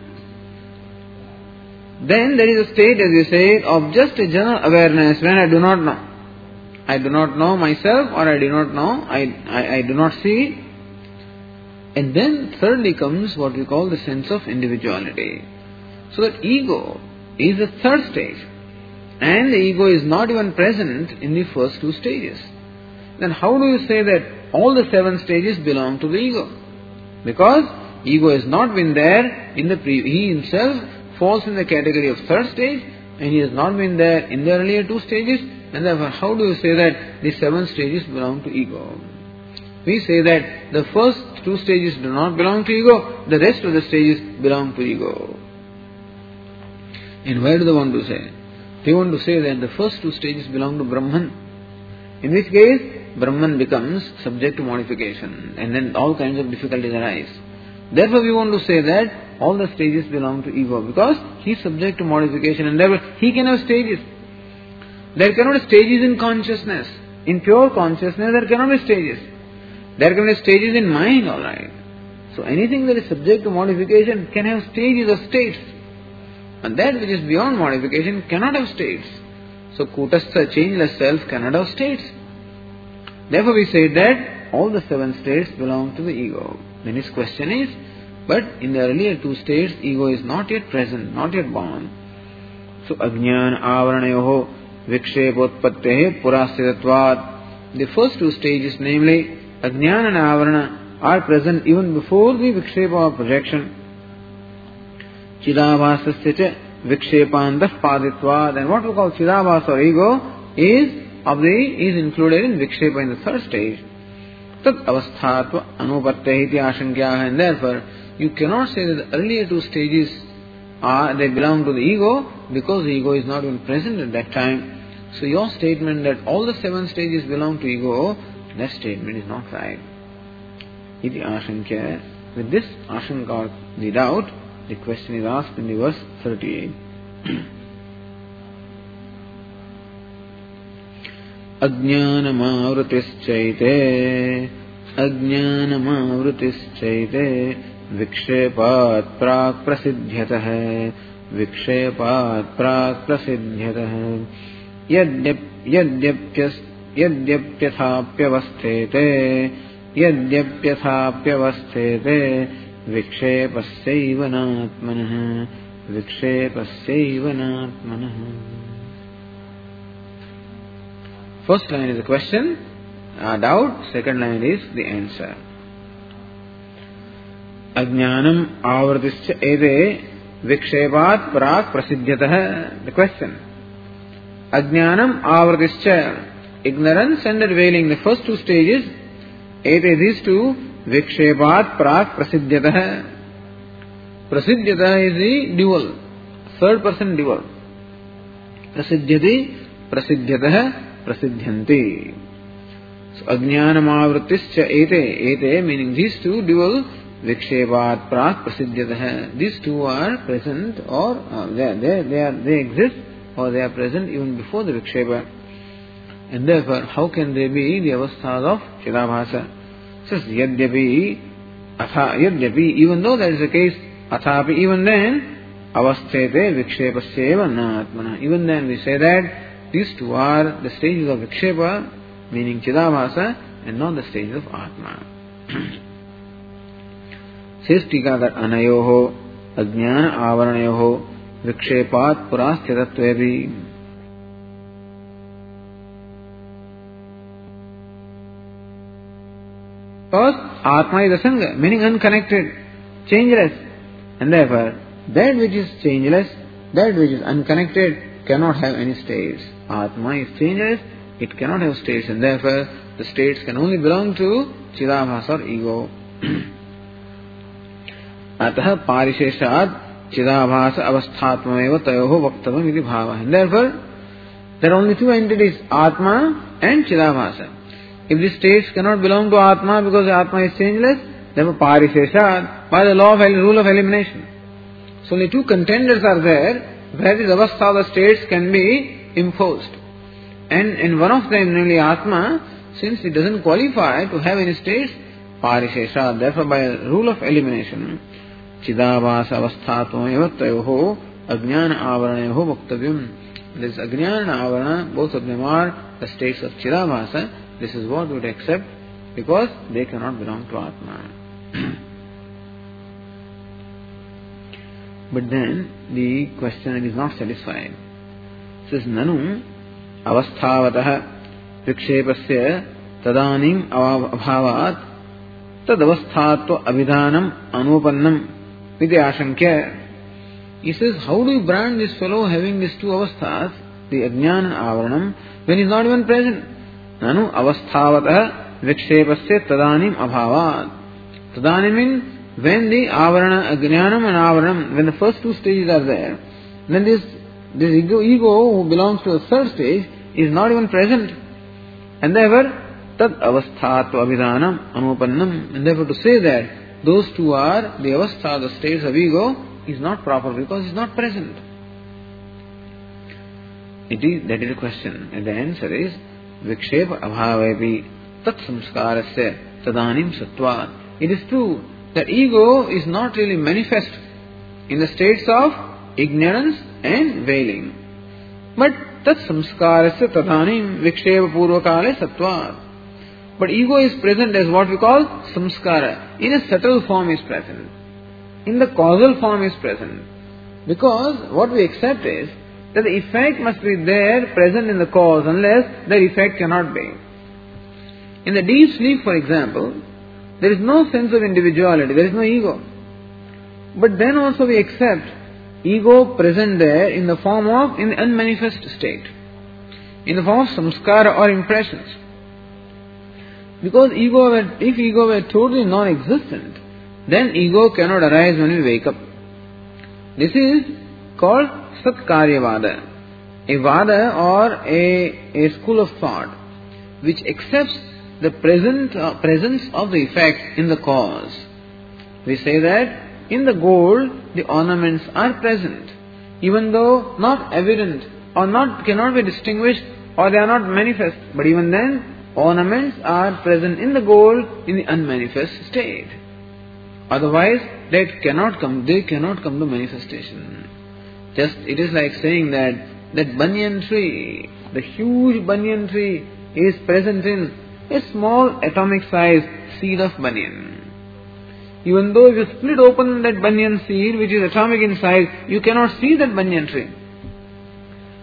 then there is a state, as you say, of just a general awareness when I do not know. I do not know myself, or I do not know, I, I, I do not see. And then thirdly comes what we call the sense of individuality. So that ego is the third stage. And the ego is not even present in the first two stages. Then how do you say that all the seven stages belong to the ego? Because ego has not been there in the pre- he himself falls in the category of third stage, and he has not been there in the earlier two stages, and therefore how do you say that the seven stages belong to ego? We say that the first two stages do not belong to ego, the rest of the stages belong to ego. And why do they want to say? They want to say that the first two stages belong to Brahman, in which case Brahman becomes subject to modification, and then all kinds of difficulties arise. Therefore we want to say that all the stages belong to ego, because he is subject to modification, and therefore he can have stages. There cannot be stages in consciousness. In pure consciousness there cannot be stages. There can be stages in mind, alright. So anything that is subject to modification can have stages or states. And that which is beyond modification cannot have states. So Kutastha, changeless self, cannot have states. Therefore we say that all the seven states belong to the ego. Then his question is, but in the earlier two states, ego is not yet present, not yet born. So Ajnana Avaranayoho Vikshepotpattehe Purasthitatvat. The first two stages, namely Ajnana and Avarana, are present even before the Vikshepa of projection. Chidabhasasya Vikshepandah Paditvad. And what we call Chidabhas or ego is of the is included in Vikshepa in the third stage. Tat avasthatva anupattahiti ashankyaha. And therefore, you cannot say that the earlier two stages are, they belong to the ego, because the ego is not even present at that time. So your statement that all the seven stages belong to ego, that statement is not right. Iti ashankya. With this ashanka or the doubt, the question is asked in the verse thirty-eight. Ajnanamavritischaite Ajnanamavritischaite Vikshepat prak prasidhyatah Vikshepat prak prasidhyatah Yadyapyas Yadyapyathapyavasthete Yadyapyathapyavasthete Vikshepasaiva natmanah Vikshepasaiva natmanah. First line is a question, a doubt. Second line is the answer. Ajnanam avratischa ede vikshepat prak prasiddhyatah. The question. Ajnanam avratischa, ignorance and veiling, the first two stages. Ede, these two, vikshepat prak prasiddhyatah. Prasiddhyatah is the dual, third person dual. Prasiddhyati, prasiddhyatah, prasiddhyanti. So, ajnanam avratischa ete, ete meaning these two dual, vikshepat prak prasiddhyatah. These two are present or uh, they, they, they, are, they exist or they are present even before the vikshepa. And therefore, how can they be the avasthas of Chidabhasa? Says, yadyapi, atha, yadyapi, even though that is the case, athapi, even then, avasthete vikshepasya na atmana. Even then we say that these two are the stages of vikshepa, meaning Chidabhasa, and not the stages of Atma. Says Tikakar, anayoho, ajnana avaranayoho, vikshepat purasthitatvevi. Because Atma is Asanga, meaning unconnected, changeless. And therefore, that which is changeless, that which is unconnected, cannot have any states. Atma is changeless, it cannot have states, and therefore, the states can only belong to Chidabhasa or ego. Atah parisheshat Chidabhasa avasthatmameva tayoho vaktavam iti bhava. And therefore, there are only two entities, Atma and Chidabhasa. If the states cannot belong to Atma because Atma is changeless, therefore parisheshat, by the law of rule of elimination. So only two contenders are there, where this avastha of the states can be imposed. And in one of them, namely Atma, since it doesn't qualify to have any states, parisheshat, therefore by rule of elimination, Chidabhasa avasthatvam evatayoho ajnana avaranayoho vaktavyam. This ajnana and avarana, both of them are the states of Chidabhasa. This is what we would accept because they cannot belong to Atma. But then the question is not satisfied. It says, Nanu avasthavatah vikshepasya tadanim abhavat tadavasthatva abhidanam anupannam vidi ashankya. He says, how do you brand this fellow having these two avasthas, the ajnana and avaranam, when he is not even present? Nanu avasthavatah vikshepasya tadanim abhavat. Tadanim means when the avarana, ajnanam and avaranam, when the first two stages are there, then this, this ego, ego who belongs to the third stage is not even present. And therefore, tad avasthatva abhidanam anupannam. And therefore to say that those two are the avastha, the states of ego, is not proper because it is not present. It is, that is the question. And the answer is, vikshepa abhavepi tat samskarasya tadanim sattvat. It is true that ego is not really manifest in the states of ignorance and veiling. But tat samskarasya tadanim vikshepa purvakale sattvat. But ego is present as what we call samskara. In a subtle form is present. In the causal form is present. Because what we accept is that the effect must be there present in the cause, unless the effect cannot be. In the deep sleep, for example, there is no sense of individuality, there is no ego. But then also we accept ego present there in the form of, in the unmanifest state, in the form of samskara or impressions. Because ego were, if ego were totally non-existent, then ego cannot arise when we wake up. This is called Satkaryavada, a vada or a, a school of thought which accepts the present uh, presence of the effect in the cause. We say that in the gold the ornaments are present, even though not evident or not cannot be distinguished or they are not manifest. But even then, ornaments are present in the gold in the unmanifest state. Otherwise, that cannot come. They cannot come to manifestation. Just it is like saying that that banyan tree, the huge banyan tree, is present in a small atomic size seed of banyan. Even though if you split open that banyan seed, which is atomic in size, you cannot see that banyan tree.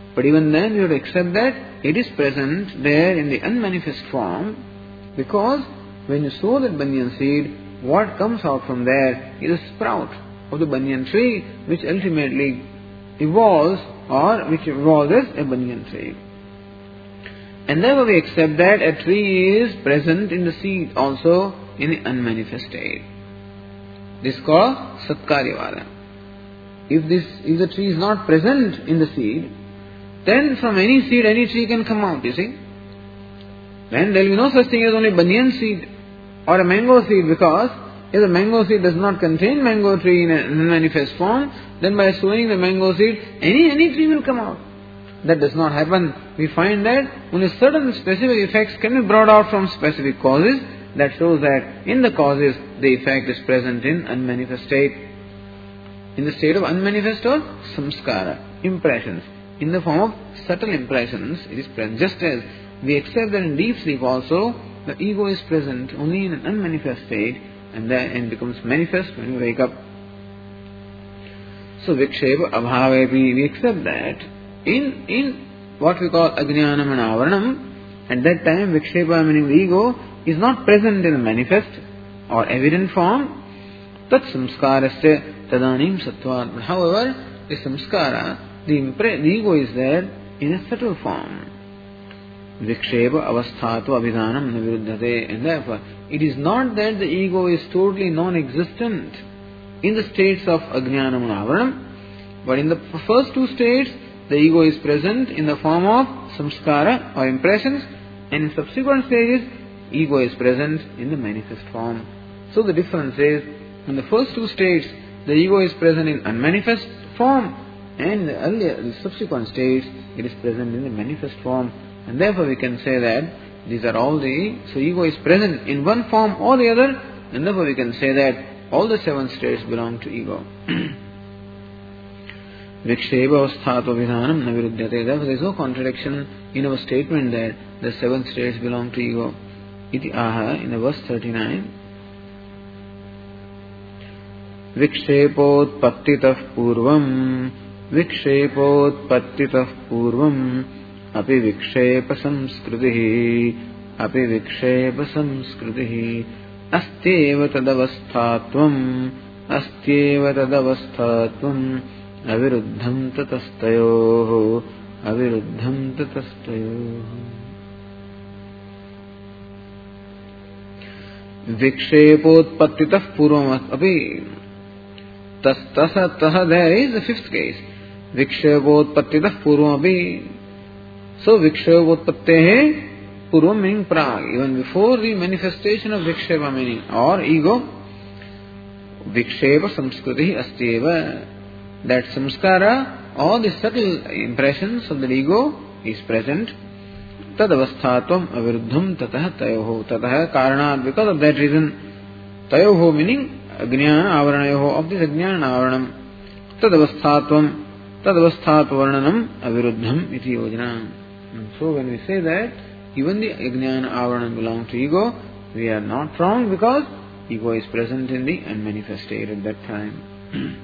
But even then we have to accept that it is present there in the unmanifest form, because when you sow that banyan seed, what comes out from there is a sprout of the banyan tree, which ultimately evolves or which evolves as a banyan tree. And therefore we accept that a tree is present in the seed also in the unmanifest state. This is called Satkaryavada. If this if the tree is not present in the seed, then from any seed any tree can come out, you see. Then there will be no such thing as only banyan seed or a mango seed, because if the mango seed does not contain mango tree in a manifest form, then by sowing the mango seed, any any tree will come out. That does not happen. We find that only certain specific effects can be brought out from specific causes. That shows that in the causes, the effect is present in unmanifest state. In the state of unmanifest or samskara, impressions. In the form of subtle impressions, it is present. Just as we accept that in deep sleep also, the ego is present only in an unmanifest state, and then it becomes manifest when we wake up. So viksheva abhavepi, we accept that in in what we call ajnanam and avaranam, at that time viksheva, meaning the ego, is not present in a manifest or evident form. Tat samskarasya tadanim sattvat. But however, the samskara, the, impre- the ego is there in a subtle form. Viksheva avasthato abhidanam naviruddhate. And therefore, it is not that the ego is totally non-existent in the states of ajnanam and avaranam, but in the first two states, the ego is present in the form of samskara or impressions, and in subsequent stages, ego is present in the manifest form. So the difference is, in the first two states, the ego is present in unmanifest form, and in the earlier, the subsequent states, it is present in the manifest form. And therefore we can say that these are all the, so ego is present in one form or the other, and therefore we can say that all the seven states belong to ego. Viksheva avasthato vidhanam na viruddhate. Therefore there is no contradiction in our statement that the seven states belong to ego. Iti aha, in the verse thirty-nine. Vikshepotpattitah purvam Vikshepotpattitah purvam Api vikshepa samskritihi Api vikshepa samskritihi Astyeva tadavasthatvam Astyeva tadavasthatvam Aviruddham tatastayoho Aviruddham tatastayoho. Vikshepotpattitah purvam api. Tas tasa taha, there is the fifth case. Vikshepotpattitah purvam api. So vikshepotpattehe purvam meaning prag, even before the manifestation of vikshepa meaning or ego, vikshepa samskritihi astyeva. That samskara, all the subtle impressions of the ego is present. Tad avasthatvam aviruddham tatah tayoho. Tatah karanat, because of that reason, tayoho meaning ajnana avaranayoho, of this ajnana avaranam. Tad avasthatvam, tad avasthat varnanam aviruddham iti yojana. So when we say that even the ajnana avaranam belongs to ego, we are not wrong, because ego is present in the unmanifest state at that time.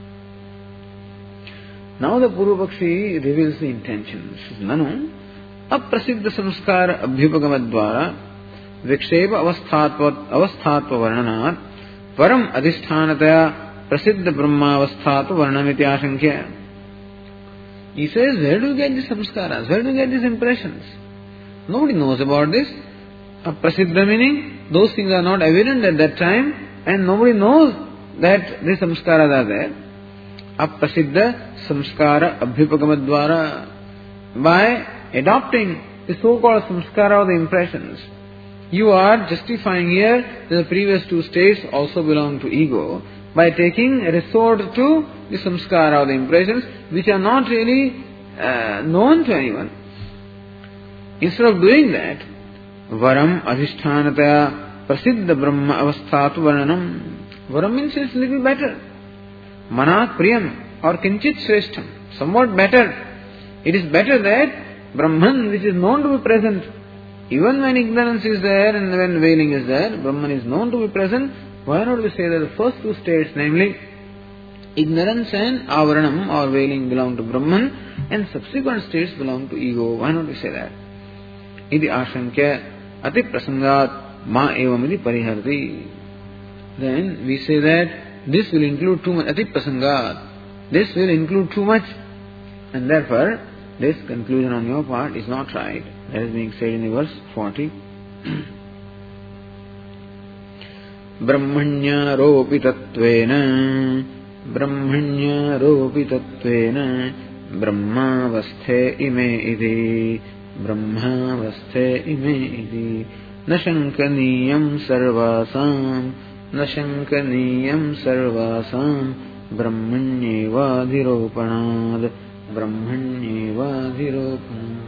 Now the Purvapakshi reveals the intentions. Nanu aprasiddha samskara abhyupagamad viksheva avasthatva avasthatva varnanat param adhishthanataya prasiddha brahmavasthatva varnamiti ashankya. He says, where do you get these samskaras? Where do you get these impressions? Nobody knows about this. Aprasiddha meaning those things are not evident at that time, and nobody knows that these samskaras are there. Aprasiddha samskara abhyupagamad. By adopting the so-called samskara or the impressions, you are justifying here that the previous two states also belong to ego by taking a resort to the samskara or the impressions which are not really uh, known to anyone. Instead of doing that, varam adhishthanataya prasiddha brahma avasthatu varnanam. Varam means it's a little better. Manat priyam or kinchit shreshtham, somewhat better. It is better that Brahman, which is known to be present, even when ignorance is there and when veiling is there, Brahman is known to be present. Why not we say that the first two states, namely ignorance and avaranam or veiling belong to Brahman and subsequent states belong to ego. Why not we say that? Iti ashankya ati prasangat ma evam iti pariharti. Then we say that this will include too much. Ati prasangat. This will include too much. And therefore, this conclusion on your part is not right. That is being said in the verse forty. Brahmanya ropitattvena Brahmanya ropitattvena Brahmavasthe ime iti Brahmavasthe ime iti Nashankaniyam sarvasam Nashankaniyam sarvasam Brahmanyevadhiropanad Brahmanyevadhiropanad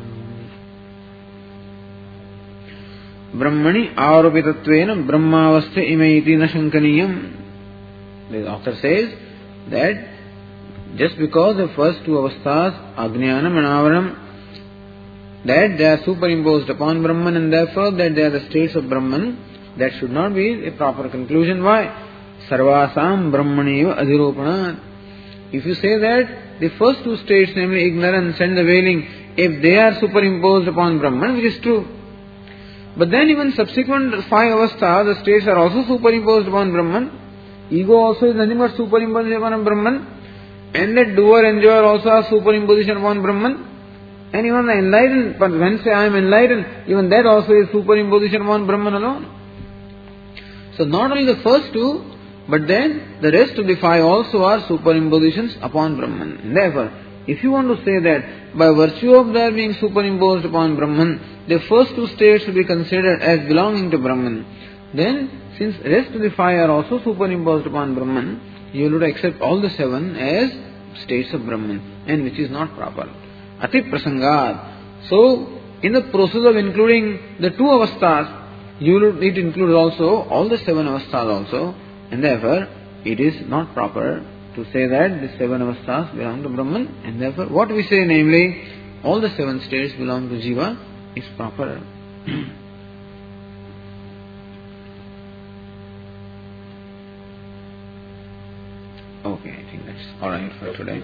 Brahmani aropitattvena Brahmavasthe ime iti Nashankaniyam. The author says that just because the first two avasthas, Ajnanam and Avaranam, that they are superimposed upon Brahman and therefore that they are the states of Brahman, that should not be a proper conclusion. Why? Sarvasam Brahmaneva Adhiropanat. If you say that the first two states, namely ignorance and the veiling, if they are superimposed upon Brahman, which is true, but then even subsequent five avasthas, the states are also superimposed upon Brahman. Ego also is nothing but superimposition upon Brahman. And that doer enjoyer also are superimposition upon Brahman. And even the enlightened, but when say I am enlightened, even that also is superimposition upon Brahman alone. So not only the first two, but then the rest of the five also are superimpositions upon Brahman. And therefore, if you want to say that by virtue of their being superimposed upon Brahman, the first two states should be considered as belonging to Brahman, then since the rest of the five are also superimposed upon Brahman, you will accept all the seven as states of Brahman, and which is not proper. Ati prasangat. So, in the process of including the two avasthas, you will need to include also all the seven avasthas also, and therefore it is not proper to say that the seven avasthas belong to Brahman, and therefore what we say, namely all the seven states belong to Jiva, is proper. Okay, I think that's alright for today.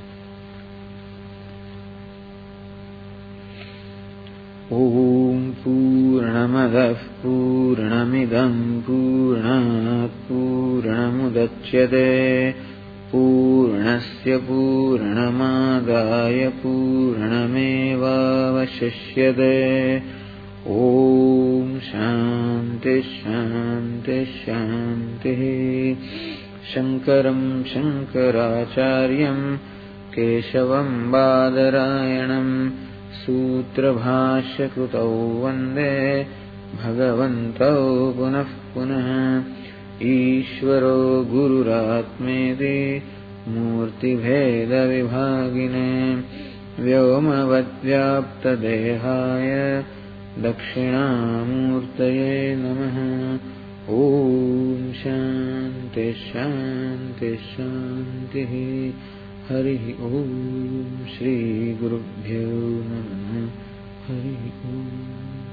Om Purnamadah Purnamidam Purnat Purnamudachyate Purnasya Purnamadaya Purnameva Vashishyate. Om Shanti Shanti Shanti. Shankaram Shankaracharyam Keshavam Badarayanam Sutra Bhashya Krutau Vande Bhagavantau Punah Punah Ishvaro Gururatmeti Murti Bheda Vibhagine Vyomavadvyapta Dehaya Dakshinamurtaye Namaha. Om Shanti Shanti Shanti. Hari Om. Shri Gurubhyo Namaha. Hari Om.